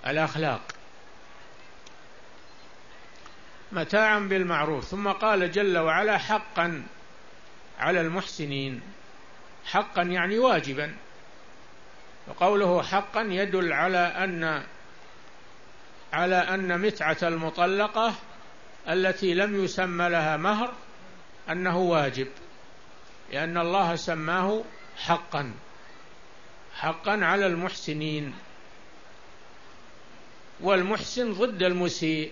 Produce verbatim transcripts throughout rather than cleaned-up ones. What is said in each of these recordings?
الأخلاق، متاعا بالمعروف. ثم قال جل وعلا حقا على المحسنين، حقا يعني واجبا، وقوله حقا يدل على أن على أن متعة المطلقة التي لم يسمى لها مهر أنه واجب، لأن الله سماه حقا، حقا على المحسنين. والمحسن ضد المسيء،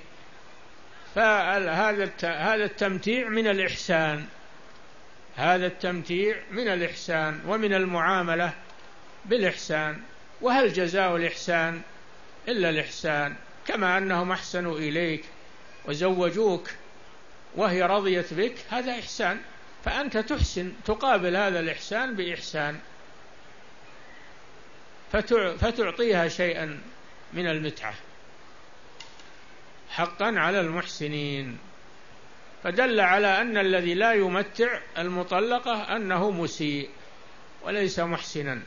فهذا هذا التمتيع من الإحسان، هذا التمتيع من الإحسان ومن المعاملة بالإحسان. وهل جزاء الإحسان إلا الإحسان؟ كما أنهم أحسنوا إليك وزوجوك وهي رضيت بك، هذا إحسان، فأنت تحسن تقابل هذا الإحسان بإحسان، فتعطيها شيئا من المتعة. حقا على المحسنين، فدل على أن الذي لا يمتع المطلقة أنه مسيء وليس محسنا.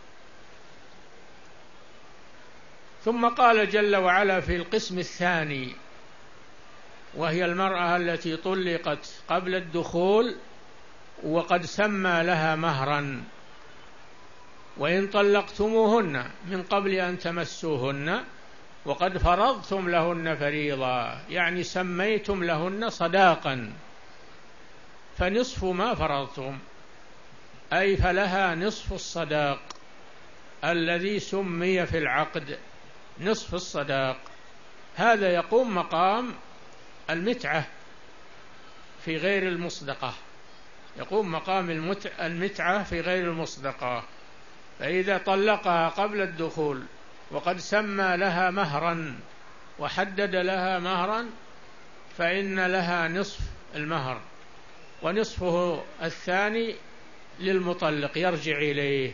ثم قال جل وعلا في القسم الثاني، وهي المرأة التي طلقت قبل الدخول وقد سمى لها مهرا: وإن طلقتموهن من قبل أن تمسوهن وقد فرضتم لهن فريضة، يعني سميتم لهن صداقا، فنصف ما فرضتم، أي فلها نصف الصداق الذي سمي في العقد، نصف الصداق. هذا يقوم مقام المتعة في غير المصدقة، يقوم مقام المتعة في غير المصدقة. فإذا طلقها قبل الدخول وقد سمى لها مهرا وحدد لها مهرا، فإن لها نصف المهر، ونصفه الثاني للمطلق يرجع إليه.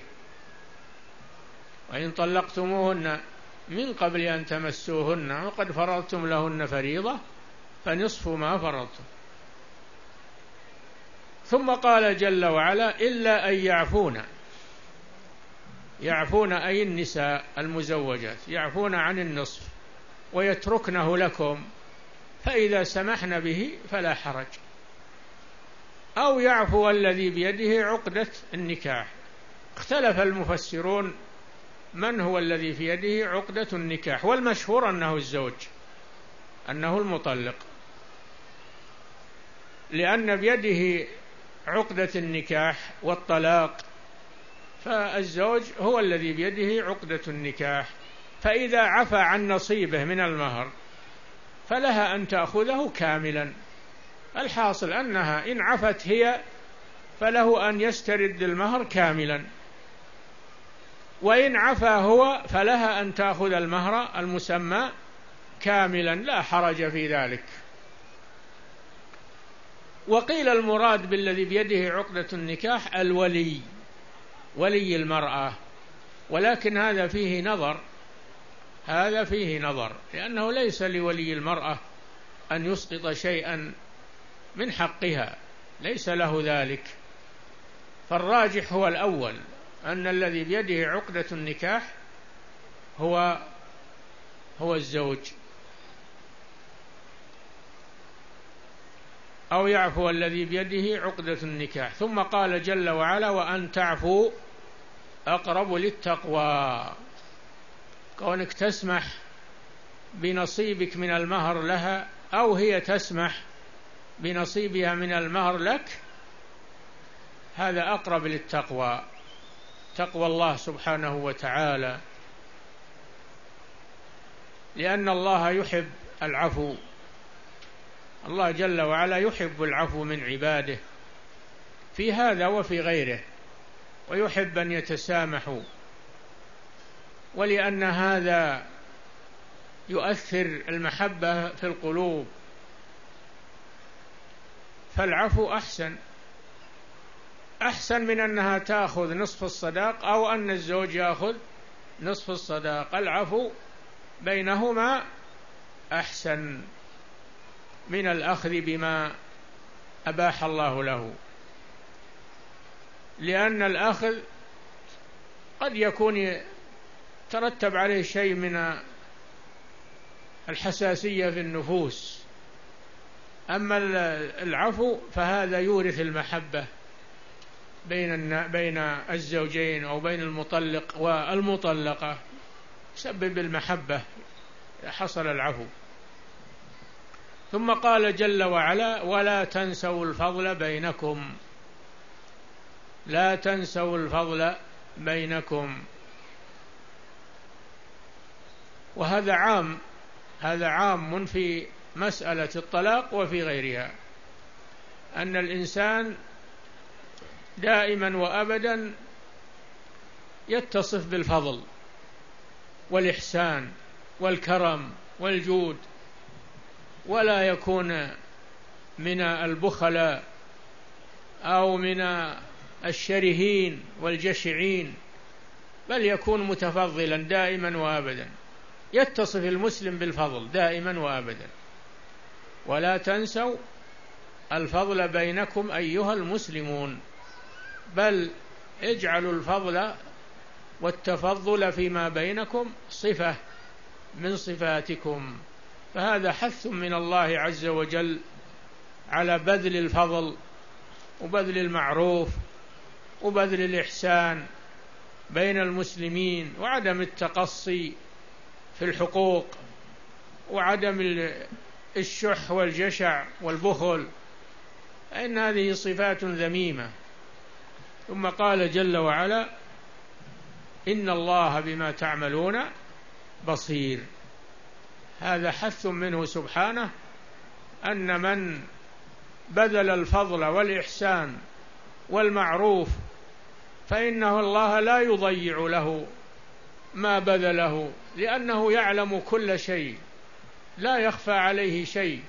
وإن طلقتموهن من قبل أن تمسوهن وقد فرضتم لهن فريضة فنصف ما فرضتم. ثم قال جل وعلا: إلا أن يعفون، يعفون أي النساء المزوجات يعفون عن النصف ويتركنه لكم، فإذا سمحن به فلا حرج. أو يعفو الذي بيده عقدة النكاح. اختلف المفسرون من هو الذي في يده عقدة النكاح، والمشهور أنه الزوج، أنه المطلق، لأن بيده عقدة النكاح والطلاق، فالزوج هو الذي بيده عقدة النكاح. فإذا عفى عن نصيبه من المهر فلها أن تأخذه كاملا. الحاصل أنها إن عفت هي فله أن يسترد المهر كاملا، وإن عفى هو فلها أن تأخذ المهر المسمى كاملا، لا حرج في ذلك. وقيل المراد بالذي بيده عقدة النكاح الولي، ولي المرأة، ولكن هذا فيه نظر، هذا فيه نظر، لأنه ليس لولي المرأة أن يسقط شيئا من حقها، ليس له ذلك. فالراجح هو الأول، أن الذي بيده عقدة النكاح هو هو الزوج. أو يعفو الذي بيده عقدة النكاح. ثم قال جل وعلا: وأن تعفوا أقرب للتقوى. كونك تسمح بنصيبك من المهر لها أو هي تسمح بنصيبها من المهر لك، هذا أقرب للتقوى، تقوى الله سبحانه وتعالى، لأن الله يحب العفو، الله جل وعلا يحب العفو من عباده في هذا وفي غيره، ويحب أن يتسامحوا، ولأن هذا يؤثر المحبة في القلوب، فالعفو أحسن أحسن من أنها تأخذ نصف الصداق أو أن الزوج يأخذ نصف الصداق. العفو بينهما أحسن من الأخذ بما أباح الله له، لأن الأخذ قد يكون ترتب عليه شيء من الحساسية في النفوس. أما العفو فهذا يورث المحبة بين بين الزوجين أو بين المطلق والمطلقة، يسبب المحبة حصل العفو. ثم قال جل وعلا: ولا تنسوا الفضل بينكم، لا تنسوا الفضل بينكم. وهذا عام، هذا عام في مسألة الطلاق وفي غيرها، أن الإنسان دائما وأبدا يتصف بالفضل والإحسان والكرم والجود، ولا يكون من البخلاء أو من الشرهين والجشعين، بل يكون متفضلا دائما وأبدا. يتصف المسلم بالفضل دائما وأبدا. ولا تنسوا الفضل بينكم أيها المسلمون، بل اجعلوا الفضل والتفضل فيما بينكم صفة من صفاتكم. فهذا حث من الله عز وجل على بذل الفضل وبذل المعروف وبذل الإحسان بين المسلمين، وعدم التقصي في الحقوق، وعدم الشح والجشع والبخل، فإن هذه صفات ذميمة. ثم قال جل وعلا: إن الله بما تعملون بصير. هذا حث منه سبحانه أن من بذل الفضل والإحسان والمعروف فإنه الله لا يضيع له ما بذله، لأنه يعلم كل شيء، لا يخفى عليه شيء.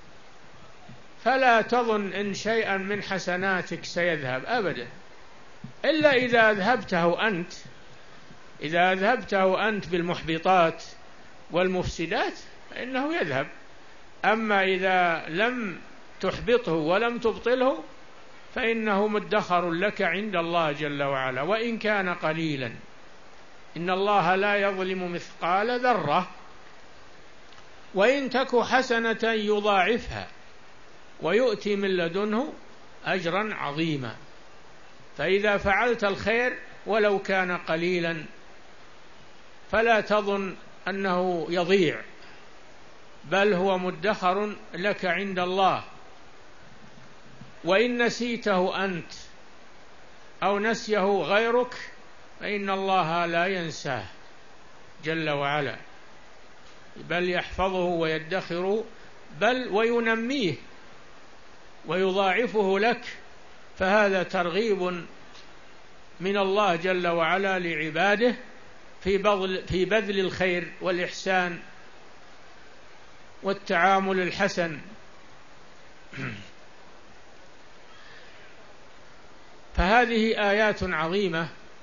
فلا تظن إن شيئا من حسناتك سيذهب أبدا، إلا إذا أذهبته أنت، إذا أذهبته أنت بالمحبطات والمفسدات فإنه يذهب. أما إذا لم تحبطه ولم تبطله فإنه مدخر لك عند الله جل وعلا، وإن كان قليلا. إن الله لا يظلم مثقال ذرة، وإن تك حسنة يضاعفها ويؤتي من لدنه أجرا عظيما. فإذا فعلت الخير ولو كان قليلا فلا تظن أنه يضيع، بل هو مدخر لك عند الله. وإن نسيته أنت أو نسيه غيرك فإن الله لا ينساه جل وعلا، بل يحفظه ويدخره، بل وينميه ويضاعفه لك. فهذا ترغيب من الله جل وعلا لعباده في بذل في بذل الخير والإحسان والتعامل الحسن. فهذه آيات عظيمة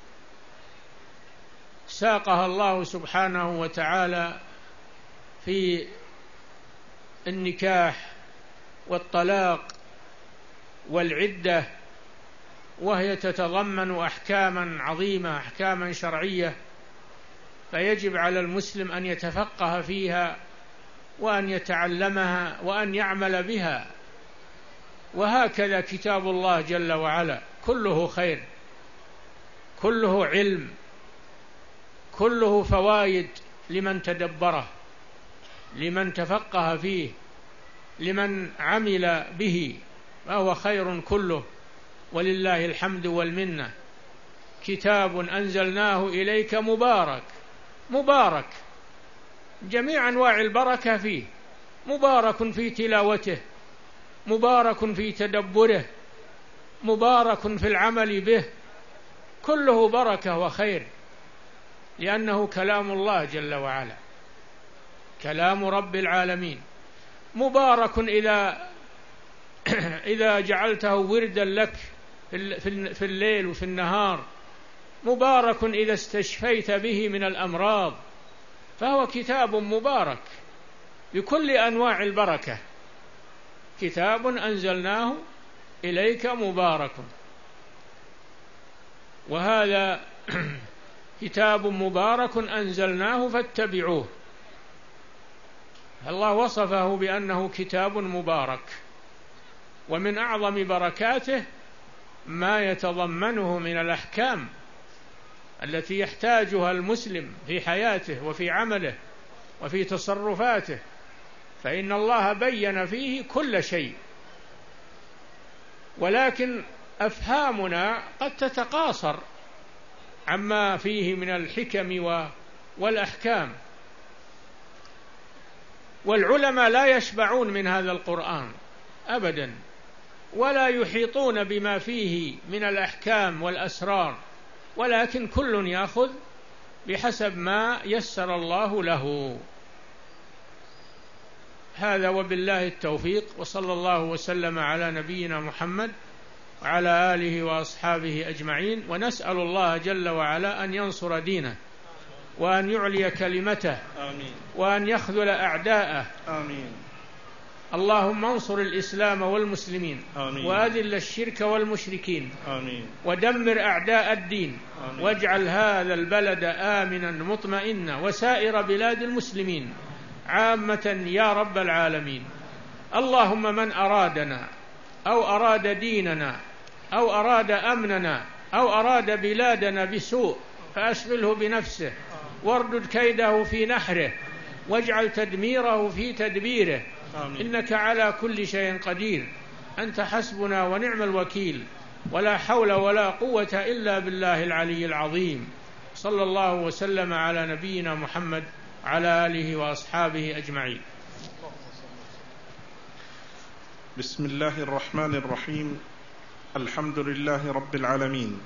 ساقها الله سبحانه وتعالى في النكاح والطلاق والعدة، وهي تتضمن أحكاما عظيمة، أحكاما شرعية، فيجب على المسلم أن يتفقه فيها وأن يتعلمها وأن يعمل بها. وهكذا كتاب الله جل وعلا كله خير، كله علم، كله فوائد لمن تدبره، لمن تفقه فيه، لمن عمل به، فهو خير كله، ولله الحمد والمنة. كتاب أنزلناه إليك مبارك، مبارك جميع أنواع البركة فيه، مبارك في تلاوته، مبارك في تدبره، مبارك في العمل به، كله بركة وخير، لأنه كلام الله جل وعلا، كلام رب العالمين. مبارك إذا إذا جعلته وردا لك في الليل وفي النهار، مبارك إذا استشفيت به من الأمراض، فهو كتاب مبارك بكل أنواع البركة. كتاب أنزلناه إليك مبارك، وهذا كتاب مبارك أنزلناه فاتبعوه. الله وصفه بأنه كتاب مبارك، ومن أعظم بركاته ما يتضمنه من الأحكام التي يحتاجها المسلم في حياته وفي عمله وفي تصرفاته، فإن الله بين فيه كل شيء، ولكن أفهامنا قد تتقاصر عما فيه من الحكم والأحكام، والعلماء لا يشبعون من هذا القرآن أبدا، ولا يحيطون بما فيه من الأحكام والأسرار، ولكن كل يأخذ بحسب ما يسر الله له. هذا وبالله التوفيق، وصلى الله وسلم على نبينا محمد وعلى آله وأصحابه أجمعين، ونسأل الله جل وعلا أن ينصر دينه وأن يعلي كلمته آمين. وأن يخذل أعداءه آمين. اللهم انصر الإسلام والمسلمين آمين. وأذل الشرك والمشركين آمين. ودمر أعداء الدين آمين. واجعل هذا البلد آمنا مطمئنا وسائر بلاد المسلمين عامة يا رب العالمين. اللهم من أرادنا أو أراد ديننا أو أراد أمننا أو أراد بلادنا بسوء فأشغله بنفسه واردد كيده في نحره واجعل تدميره في تدبيره. آمين. إنك على كل شيء قدير، أنت حسبنا ونعم الوكيل، ولا حول ولا قوة إلا بالله العلي العظيم. صلى الله وسلم على نبينا محمد على آله وأصحابه أجمعين. بسم الله الرحمن الرحيم. الحمد لله رب العالمين،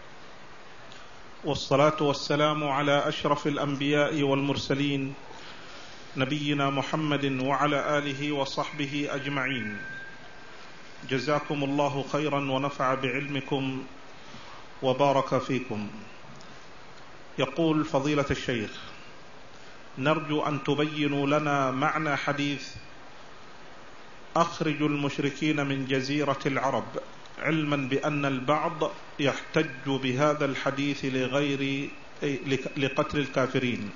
والصلاة والسلام على أشرف الأنبياء والمرسلين نبينا محمد وعلى آله وصحبه أجمعين. جزاكم الله خيرا ونفع بعلمكم وبارك فيكم. يقول فضيلة الشيخ: نرجو أن تبينوا لنا معنى حديث أخرجوا المشركين من جزيرة العرب، علما بأن البعض يحتج بهذا الحديث لغير لقتل الكافرين.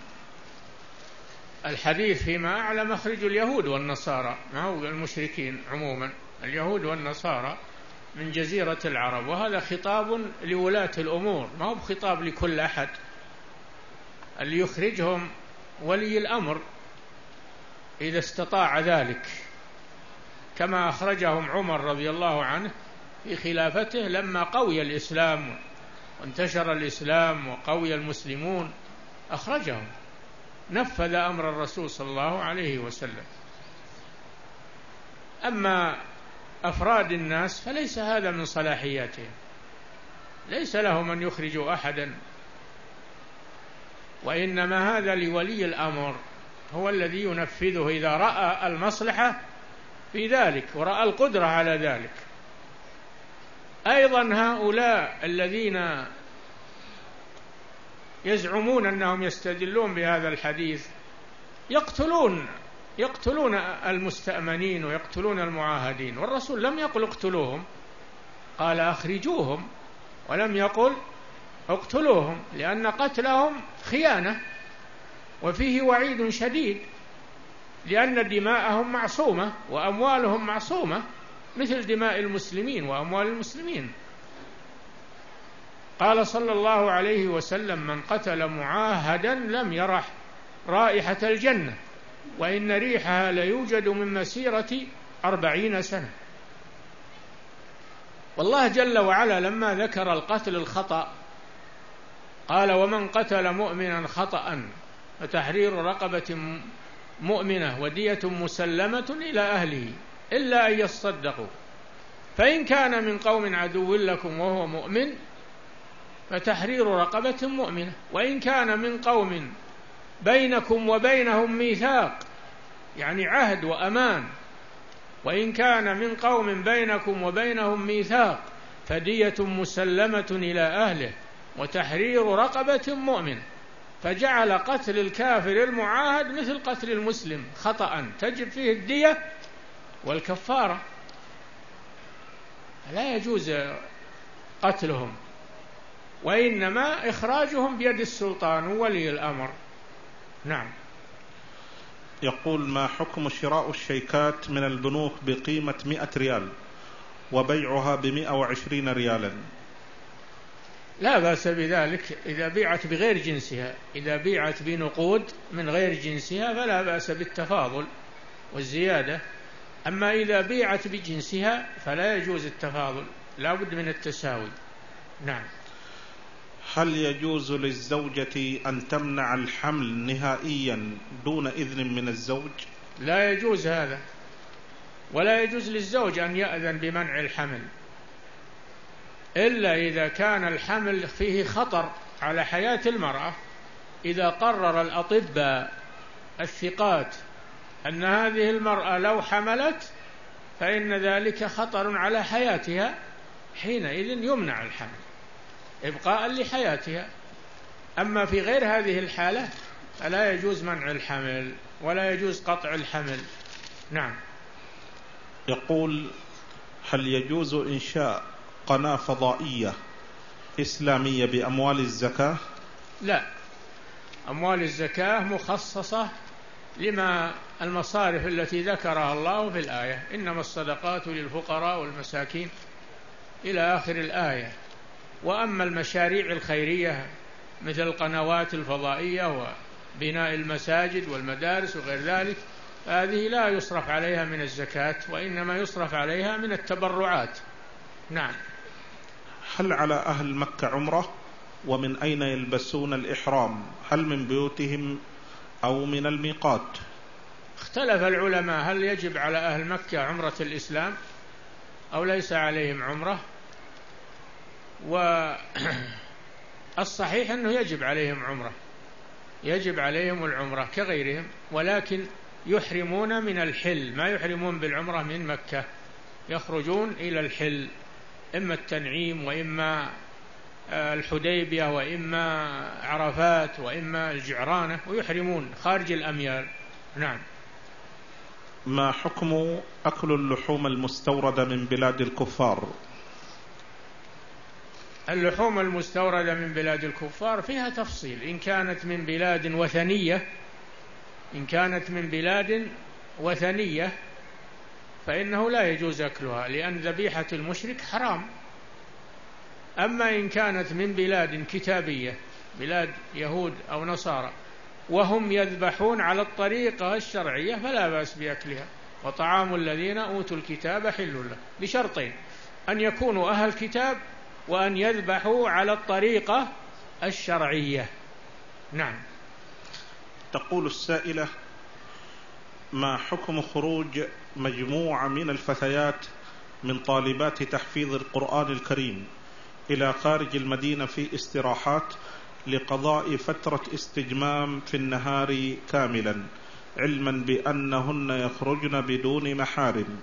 الحديث فيما أعلم أخرجوا اليهود والنصارى، ما هو المشركين عموما، اليهود والنصارى من جزيرة العرب، وهذا خطاب لولاة الأمور، ما هو بخطاب لكل أحد. اللي يخرجهم ولي الأمر إذا استطاع ذلك، كما أخرجهم عمر رضي الله عنه في خلافته لما قوي الإسلام وانتشر الإسلام وقوي المسلمون، أخرجهم، نفذ أمر الرسول صلى الله عليه وسلم. أما أفراد الناس فليس هذا من صلاحياتهم، ليس لهم أن يخرجوا أحدا، وإنما هذا لولي الأمر، هو الذي ينفذه إذا رأى المصلحة في ذلك ورأى القدرة على ذلك. أيضا هؤلاء الذين يزعمون أنهم يستدلون بهذا الحديث يقتلون يقتلون المستأمنين ويقتلون المعاهدين، والرسول لم يقل اقتلوهم، قال أخرجوهم، ولم يقل اقتلوهم، لأن قتلهم خيانة وفيه وعيد شديد، لأن دماءهم معصومة وأموالهم معصومة مثل دماء المسلمين وأموال المسلمين. قال صلى الله عليه وسلم: من قتل معاهدا لم يرح رائحة الجنة، وإن ريحها ليوجد من مسيرة أربعين سنة. والله جل وعلا لما ذكر القتل الخطأ قال: ومن قتل مؤمنا خطأ فتحرير رقبة مؤمنة ودية مسلمة إلى أهله إلا أن يصدقوا، فإن كان من قوم عدو لكم وهو مؤمن فتحرير رقبة مؤمنة، وإن كان من قوم بينكم وبينهم ميثاق يعني عهد وأمان، وإن كان من قوم بينكم وبينهم ميثاق فدية مسلمة إلى أهله وتحرير رقبة مؤمنة. فجعل قتل الكافر المعاهد مثل قتل المسلم خطأ تجب فيه الدية والكفارة، لا يجوز قتلهم، وإنما إخراجهم بيد السلطان وولي الأمر. نعم. يقول: ما حكم شراء الشيكات من البنوك بقيمة مئة ريال وبيعها بمئة وعشرين ريالا؟ لا بأس بذلك إذا بيعت بغير جنسها. إذا بيعت بنقود من غير جنسها فلا بأس بالتفاضل والزيادة. أما إذا بيعت بجنسها فلا يجوز التفاضل، لا بد من التساوي. نعم. هل يجوز للزوجة أن تمنع الحمل نهائيا دون إذن من الزوج؟ لا يجوز هذا، ولا يجوز للزوج أن يأذن بمنع الحمل إلا إذا كان الحمل فيه خطر على حياة المرأة. إذا قرر الأطباء الثقات أن هذه المرأة لو حملت فإن ذلك خطر على حياتها، حينئذ يمنع الحمل إبقاء لحياتها. أما في غير هذه الحالة فلا يجوز منع الحمل ولا يجوز قطع الحمل. نعم. يقول: هل يجوز إنشاء قناة فضائية إسلامية بأموال الزكاة؟ لا، أموال الزكاة مخصصة لما المصارف التي ذكرها الله في الآية: إنما الصدقات للفقراء والمساكين إلى آخر الآية. وأما المشاريع الخيرية مثل القنوات الفضائية وبناء المساجد والمدارس وغير ذلك هذه لا يصرف عليها من الزكاة، وإنما يصرف عليها من التبرعات. نعم. هل على أهل مكة عمرة؟ ومن أين يلبسون الإحرام؟ هل من بيوتهم أو من الميقات؟ اختلف العلماء هل يجب على أهل مكة عمرة الإسلام أو ليس عليهم عمرة، والصحيح أنه يجب عليهم عمرة، يجب عليهم العمرة كغيرهم، ولكن يحرمون من الحل، ما يحرمون بالعمرة من مكة، يخرجون إلى الحل، إما التنعيم وإما الحديبية وإما عرفات وإما الجعرانة، ويحرمون خارج الأميال. نعم. ما حكم أكل اللحوم المستوردة من بلاد الكفار؟ اللحوم المستوردة من بلاد الكفار فيها تفصيل. إن كانت من بلاد وثنية إن كانت من بلاد وثنية فإنه لا يجوز أكلها، لأن ذبيحة المشرك حرام. أما إن كانت من بلاد كتابية، بلاد يهود أو نصارى، وهم يذبحون على الطريقة الشرعية فلا بأس بأكلها. وطعام الذين أوتوا الكتاب حل له، بشرطين: أن يكونوا أهل كتاب، وأن يذبحوا على الطريقة الشرعية. نعم. تقول السائلة: ما حكم خروج مجموعة من الفتيات من طالبات تحفيظ القرآن الكريم إلى خارج المدينة في استراحات لقضاء فترة استجمام في النهار كاملا، علما بأنهن يخرجن بدون محارم؟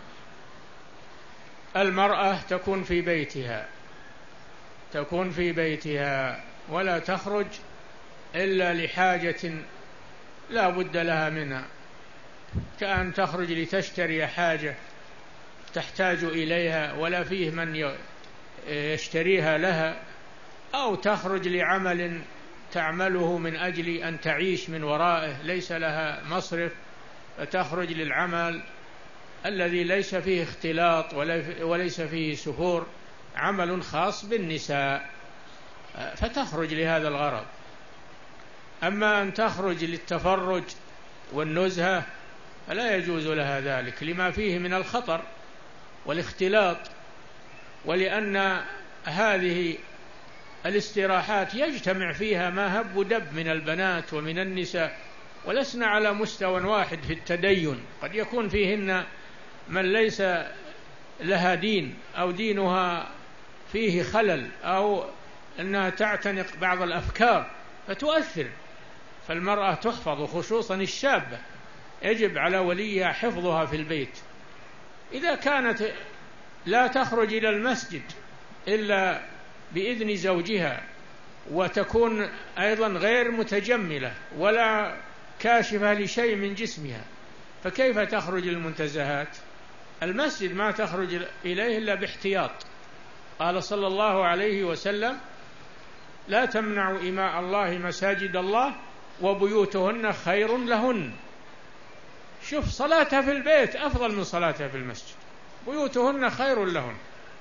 المرأة تكون في بيتها تكون في بيتها ولا تخرج إلا لحاجة لا بد لها منها، كأن تخرج لتشتري حاجة تحتاج إليها ولا فيه من يشتريها لها، أو تخرج لعمل تعمله من أجل أن تعيش من ورائه ليس لها مصرف، فتخرج للعمل الذي ليس فيه اختلاط وليس فيه سفور، عمل خاص بالنساء، فتخرج لهذا الغرض. أما أن تخرج للتفرج والنزهة فلا يجوز لها ذلك، لما فيه من الخطر والاختلاط، ولأن هذه الاستراحات يجتمع فيها ما هب ودب من البنات ومن النساء، ولسنا على مستوى واحد في التدين، قد يكون فيهن من ليس لها دين أو دينها فيه خلل أو أنها تعتنق بعض الأفكار فتؤثر، فالمرأة تحفظ، خصوصا الشابة يجب على وليها حفظها في البيت. إذا كانت لا تخرج إلى المسجد إلا بإذن زوجها، وتكون أيضا غير متجملة ولا كاشفة لشيء من جسمها، فكيف تخرج للمنتزهات؟ المسجد ما تخرج إليه إلا باحتياط. قال صلى الله عليه وسلم: لا تمنعوا إماء الله مساجد الله وبيوتهن خير لهن. شوف صلاتها في البيت أفضل من صلاتها في المسجد، بيوتهن خير لهن.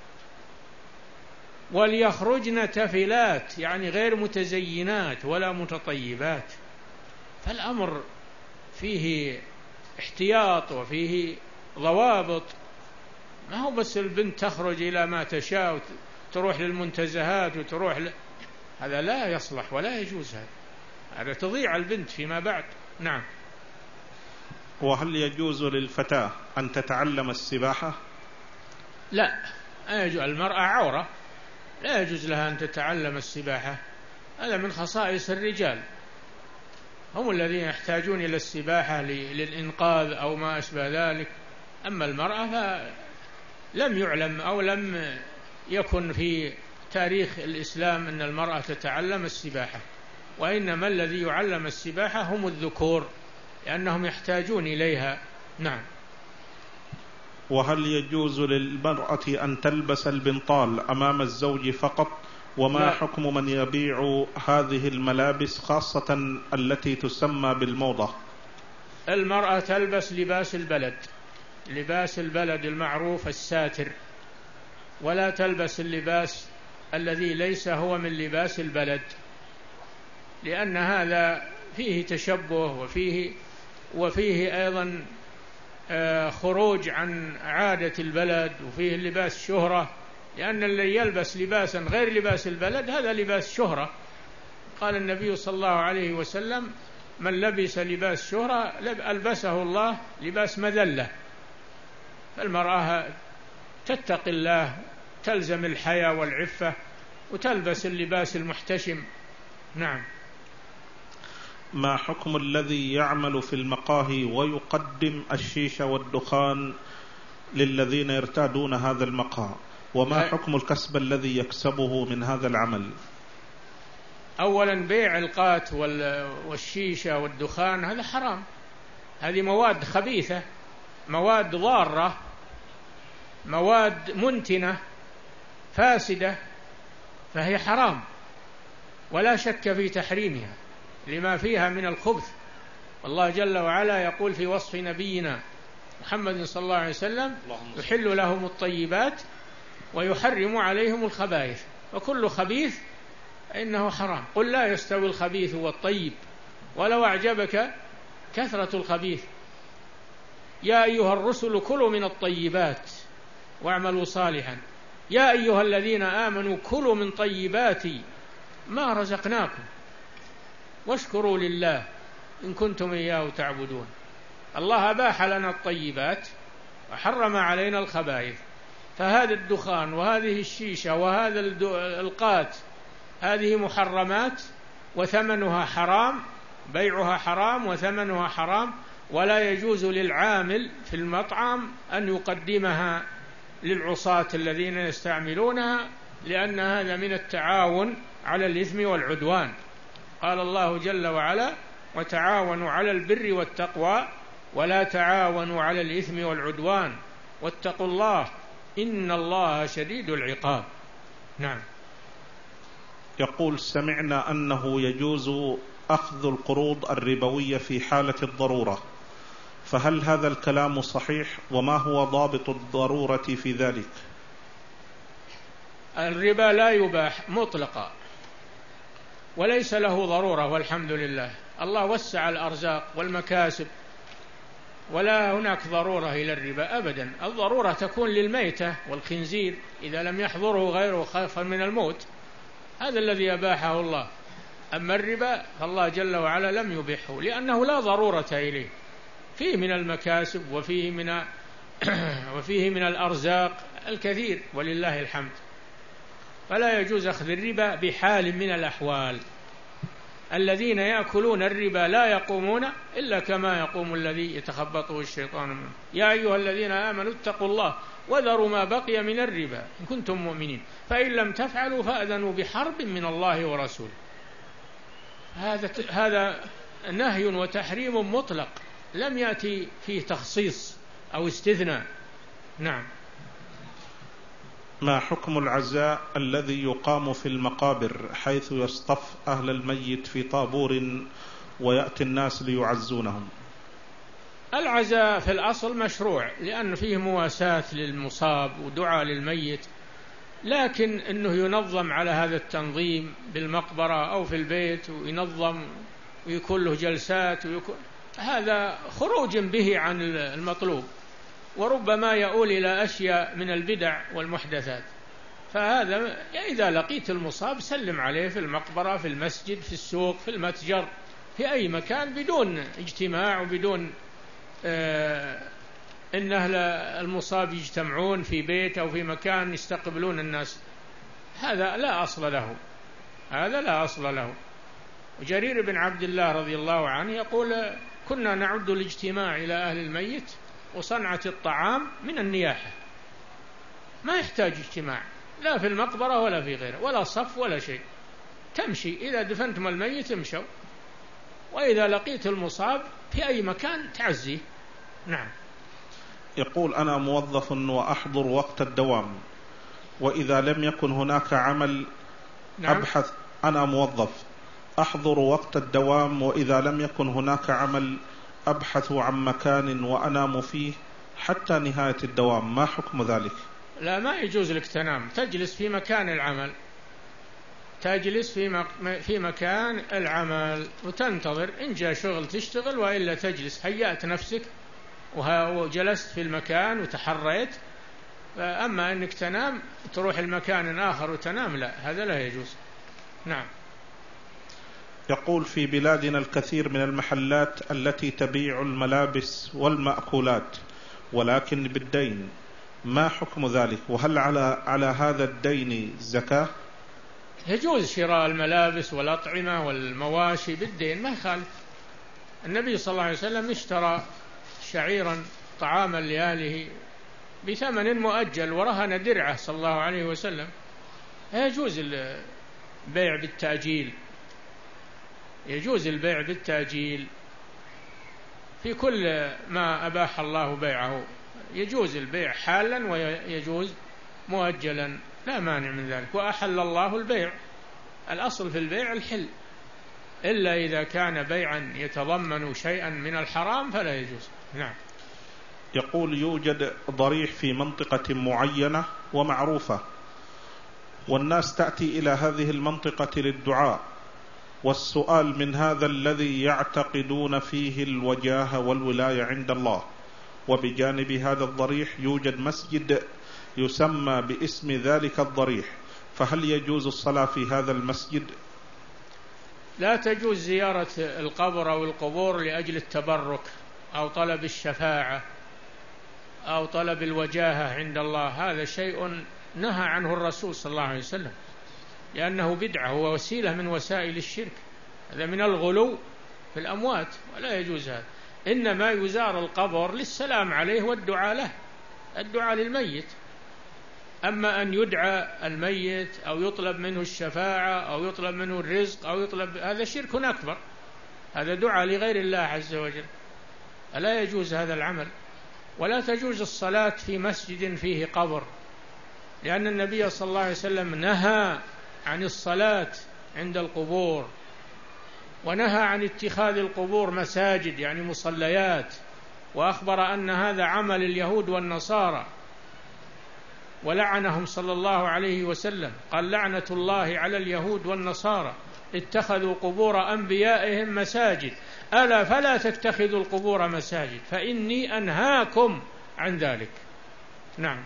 وليخرجن تفلات يعني غير متزينات ولا متطيبات. فالأمر فيه احتياط وفيه ضوابط، ما هو بس البنت تخرج إلى ما تشاء وتروح للمنتزهات وتروح ل... هذا لا يصلح ولا يجوز، هذا هذا تضيع البنت فيما بعد. نعم. وهل يجوز للفتاة أن تتعلم السباحة؟ لا، المرأة عورة، لا يجوز لها أن تتعلم السباحة، هذا من خصائص الرجال، هم الذين يحتاجون إلى السباحة للإنقاذ أو ما أشبه ذلك. أما المرأة فلم يعلم أو لم يكن في تاريخ الإسلام أن المرأة تتعلم السباحة، وإنما الذي يعلم السباحة هم الذكور لأنهم يحتاجون إليها. نعم. وهل يجوز للمرأة أن تلبس البنطال أمام الزوج فقط؟ وما لا. حكم من يبيع هذه الملابس خاصة التي تسمى بالموضة؟ المرأة تلبس لباس البلد، لباس البلد المعروف الساتر، ولا تلبس اللباس الذي ليس هو من لباس البلد، لأن هذا فيه تشبه وفيه وفيه أيضا خروج عن عادة البلد، وفيه لباس شهرة، لأن اللي يلبس لباسا غير لباس البلد هذا لباس شهرة. قال النبي صلى الله عليه وسلم: من لبس لباس شهرة ألبسه الله لباس مذلة. فالمرأة تتقي الله، تلزم الحياء والعفة وتلبس اللباس المحتشم. نعم. ما حكم الذي يعمل في المقاهي ويقدم الشيشة والدخان للذين يرتادون هذا المقهى؟ وما حكم الكسب الذي يكسبه من هذا العمل؟ أولا بيع القات والشيشة والدخان هذا حرام، هذه مواد خبيثة، مواد ضارة، مواد منتنة فاسدة، فهي حرام ولا شك في تحريمها لما فيها من الخبث. والله جل وعلا يقول في وصف نبينا محمد صلى الله عليه وسلم: يحل لهم الطيبات ويحرم عليهم الخبائث وكل خبيث إنه حرام. قل لا يستوي الخبيث والطيب ولو أعجبك كثرة الخبيث. يا أيها الرسل كلوا من الطيبات واعملوا صالحا يا أيها الذين آمنوا كلوا من طيبات ما رزقناكم واشكروا لله إن كنتم إياه تعبدون. الله أباح لنا الطيبات وحرم علينا الخبائث، فهذا الدخان وهذه الشيشة وهذا القات هذه محرمات وثمنها حرام، بيعها حرام وثمنها حرام، ولا يجوز للعامل في المطعم أن يقدمها للعصاة الذين يستعملونها، لأن هذا من التعاون على الإثم والعدوان. قال الله جل وعلا: وتعاونوا على البر والتقوى ولا تعاونوا على الإثم والعدوان واتقوا الله إن الله شديد العقاب. نعم. يقول: سمعنا أنه يجوز أخذ القروض الربوية في حالة الضرورة، فهل هذا الكلام صحيح؟ وما هو ضابط الضرورة في ذلك؟ الربا لا يباح مطلقا وليس له ضرورة، والحمد لله. الله وسع الأرزاق والمكاسب ولا هناك ضرورة إلى الربا أبدا. الضرورة تكون للميتة والخنزير إذا لم يحضره غيره خوفا من الموت، هذا الذي أباحه الله. أما الربا فالله جل وعلا لم يبيحه لأنه لا ضرورة إليه، فيه من المكاسب وفيه من وفيه من الأرزاق الكثير ولله الحمد، فلا يجوز أخذ الربا بحال من الأحوال. الذين يأكلون الربا لا يقومون إلا كما يقوم الذي يتخبطه الشيطان منه. يا أيها الذين آمنوا اتقوا الله وذروا ما بقي من الربا إن كنتم مؤمنين فإن لم تفعلوا فأذنوا بحرب من الله ورسوله. هذا هذا نهي وتحريم مطلق لم يأتي فيه تخصيص أو استثناء. نعم. ما حكم العزاء الذي يقام في المقابر حيث يصطف أهل الميت في طابور ويأتي الناس ليعزونهم؟ العزاء في الأصل مشروع لأن فيه مواساة للمصاب ودعاء للميت، لكن أنه ينظم على هذا التنظيم بالمقبرة أو في البيت وينظم ويكون له جلسات ويكون هذا خروج به عن المطلوب، وربما يؤول إلى أشياء من البدع والمحدثات. فهذا إذا لقيت المصاب سلم عليه في المقبرة، في المسجد، في السوق، في المتجر، في أي مكان، بدون اجتماع وبدون آه إن أهل المصاب يجتمعون في بيت أو في مكان يستقبلون الناس. هذا لا أصل له، هذا لا أصل له. وجرير بن عبد الله رضي الله عنه يقول: كنا نعد الاجتماع إلى أهل الميت وصنعة الطعام من النياحة، ما يحتاج اجتماع لا في المقبرة ولا في غيره ولا صف ولا شيء، تمشي إذا دفنتم الميت امشوا، وإذا لقيت المصاب في أي مكان تعزيه. نعم. يقول: أنا موظف وأحضر وقت الدوام، وإذا لم يكن هناك عمل نعم. أبحث أنا موظف أحضر وقت الدوام، وإذا لم يكن هناك عمل أبحث عن مكان وأنام فيه حتى نهاية الدوام، ما حكم ذلك؟ لا، ما يجوز لك تنام، تجلس في مكان العمل، تجلس في في مكان العمل وتنتظر، إن جاء شغل تشتغل، وإلا تجلس، هيأت نفسك وجلست في المكان وتحريت. أما أنك تنام تروح المكان آخر وتنام، لا، هذا لا يجوز. نعم. يقول: في بلادنا الكثير من المحلات التي تبيع الملابس والمأكولات ولكن بالدين، ما حكم ذلك؟ وهل على على هذا الدين زكاة؟ يجوز شراء الملابس والأطعمة والمواشي بالدين، ما يخالف. النبي صلى الله عليه وسلم اشترى شعيرا طعاما لأهله بثمن مؤجل ورهن درعه صلى الله عليه وسلم. يجوز البيع بالتأجيل، يجوز البيع بالتأجيل في كل ما أباح الله بيعه، يجوز البيع حالا ويجوز مؤجلا، لا مانع من ذلك. وأحل الله البيع، الأصل في البيع الحل، إلا إذا كان بيعا يتضمن شيئا من الحرام فلا يجوز. نعم. يقول: يوجد ضريح في منطقة معينة ومعروفة، والناس تأتي إلى هذه المنطقة للدعاء، والسؤال من هذا الذي يعتقدون فيه الوجاهة والولاية عند الله، وبجانب هذا الضريح يوجد مسجد يسمى باسم ذلك الضريح، فهل يجوز الصلاة في هذا المسجد؟ لا تجوز زيارة القبر أو القبور لأجل التبرك أو طلب الشفاعة أو طلب الوجاهة عند الله، هذا شيء نهى عنه الرسول صلى الله عليه وسلم، لأنه بدعة، هو وسيلة من وسائل الشرك، هذا من الغلو في الأموات، ولا يجوز هذا. إنما يزار القبر للسلام عليه والدعاء له، الدعاء للميت. أما أن يدعى الميت أو يطلب منه الشفاعة أو يطلب منه الرزق أو يطلب، هذا شرك أكبر، هذا دعاء لغير الله عز وجل، ألا يجوز هذا العمل. ولا تجوز الصلاة في مسجد فيه قبر، لأن النبي صلى الله عليه وسلم نهى عن الصلاة عند القبور، ونهى عن اتخاذ القبور مساجد يعني مصليات، وأخبر أن هذا عمل اليهود والنصارى، ولعنهم صلى الله عليه وسلم، قال: لعنة الله على اليهود والنصارى اتخذوا قبور أنبيائهم مساجد، ألا فلا تتخذوا القبور مساجد فإني أنهاكم عن ذلك. نعم.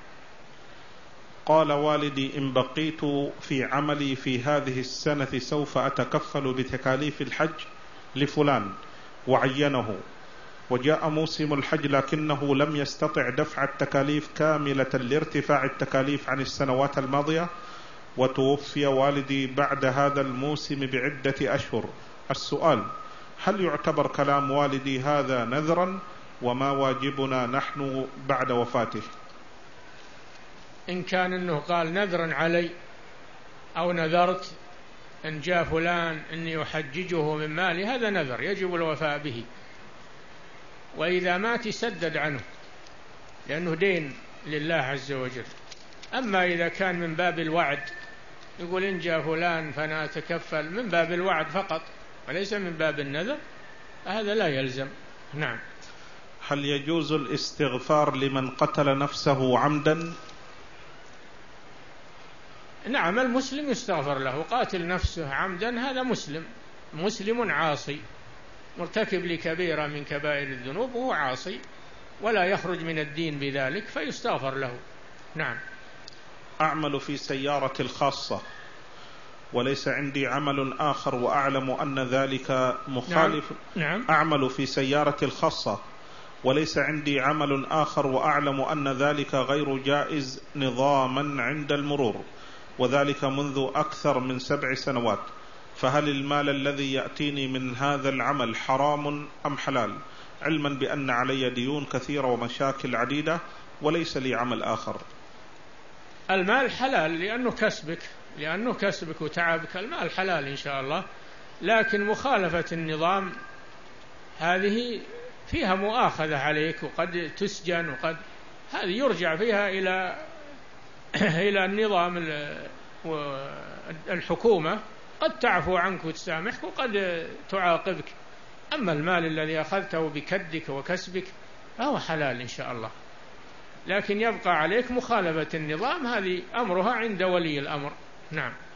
قال: والدي إن بقيت في عملي في هذه السنة سوف أتكفل بتكاليف الحج لفلان وعينه، وجاء موسم الحج لكنه لم يستطع دفع التكاليف كاملة لارتفاع التكاليف عن السنوات الماضية، وتوفي والدي بعد هذا الموسم بعدة أشهر. السؤال: هل يعتبر كلام والدي هذا نذرا؟ وما واجبنا نحن بعد وفاته؟ إن كان أنه قال نذرا علي أو نذرت إن جاء فلان إني أحججه من مالي، هذا نذر يجب الوفاء به، وإذا مات يسدد عنه لأنه دين لله عز وجل. أما إذا كان من باب الوعد، يقول إن جاء فلان فأنا أتكفل، من باب الوعد فقط وليس من باب النذر، هذا لا يلزم. نعم. هل يجوز الاستغفار لمن قتل نفسه عمدا؟ نعم، المسلم يستغفر له. قاتل نفسه عمدا هذا مسلم، مسلم عاصي مرتكب لكبيرة من كبائر الذنوب وهو عاصي ولا يخرج من الدين بذلك فيستغفر له. نعم. أعمل في سيارة الخاصة وليس عندي عمل آخر وأعلم أن ذلك مخالف. نعم. نعم. أعمل في سيارة الخاصة وليس عندي عمل آخر وأعلم أن ذلك غير جائز نظاما عند المرور، وذلك منذ أكثر من سبع سنوات، فهل المال الذي يأتيني من هذا العمل حرام أم حلال، علما بأن علي ديون كثيرة ومشاكل عديدة وليس لي عمل آخر؟ المال حلال لأنه كسبك، لأنه كسبك وتعبك، المال حلال إن شاء الله، لكن مخالفة النظام هذه فيها مؤاخذة عليك وقد تسجن، وقد هذه يرجع فيها إلى إلى النظام. الحكومة قد تعفو عنك وتسامحك وقد تعاقبك، أما المال الذي أخذته بكدك وكسبك فهو حلال إن شاء الله، لكن يبقى عليك مخالفة النظام، هذه أمرها عند ولي الأمر. نعم.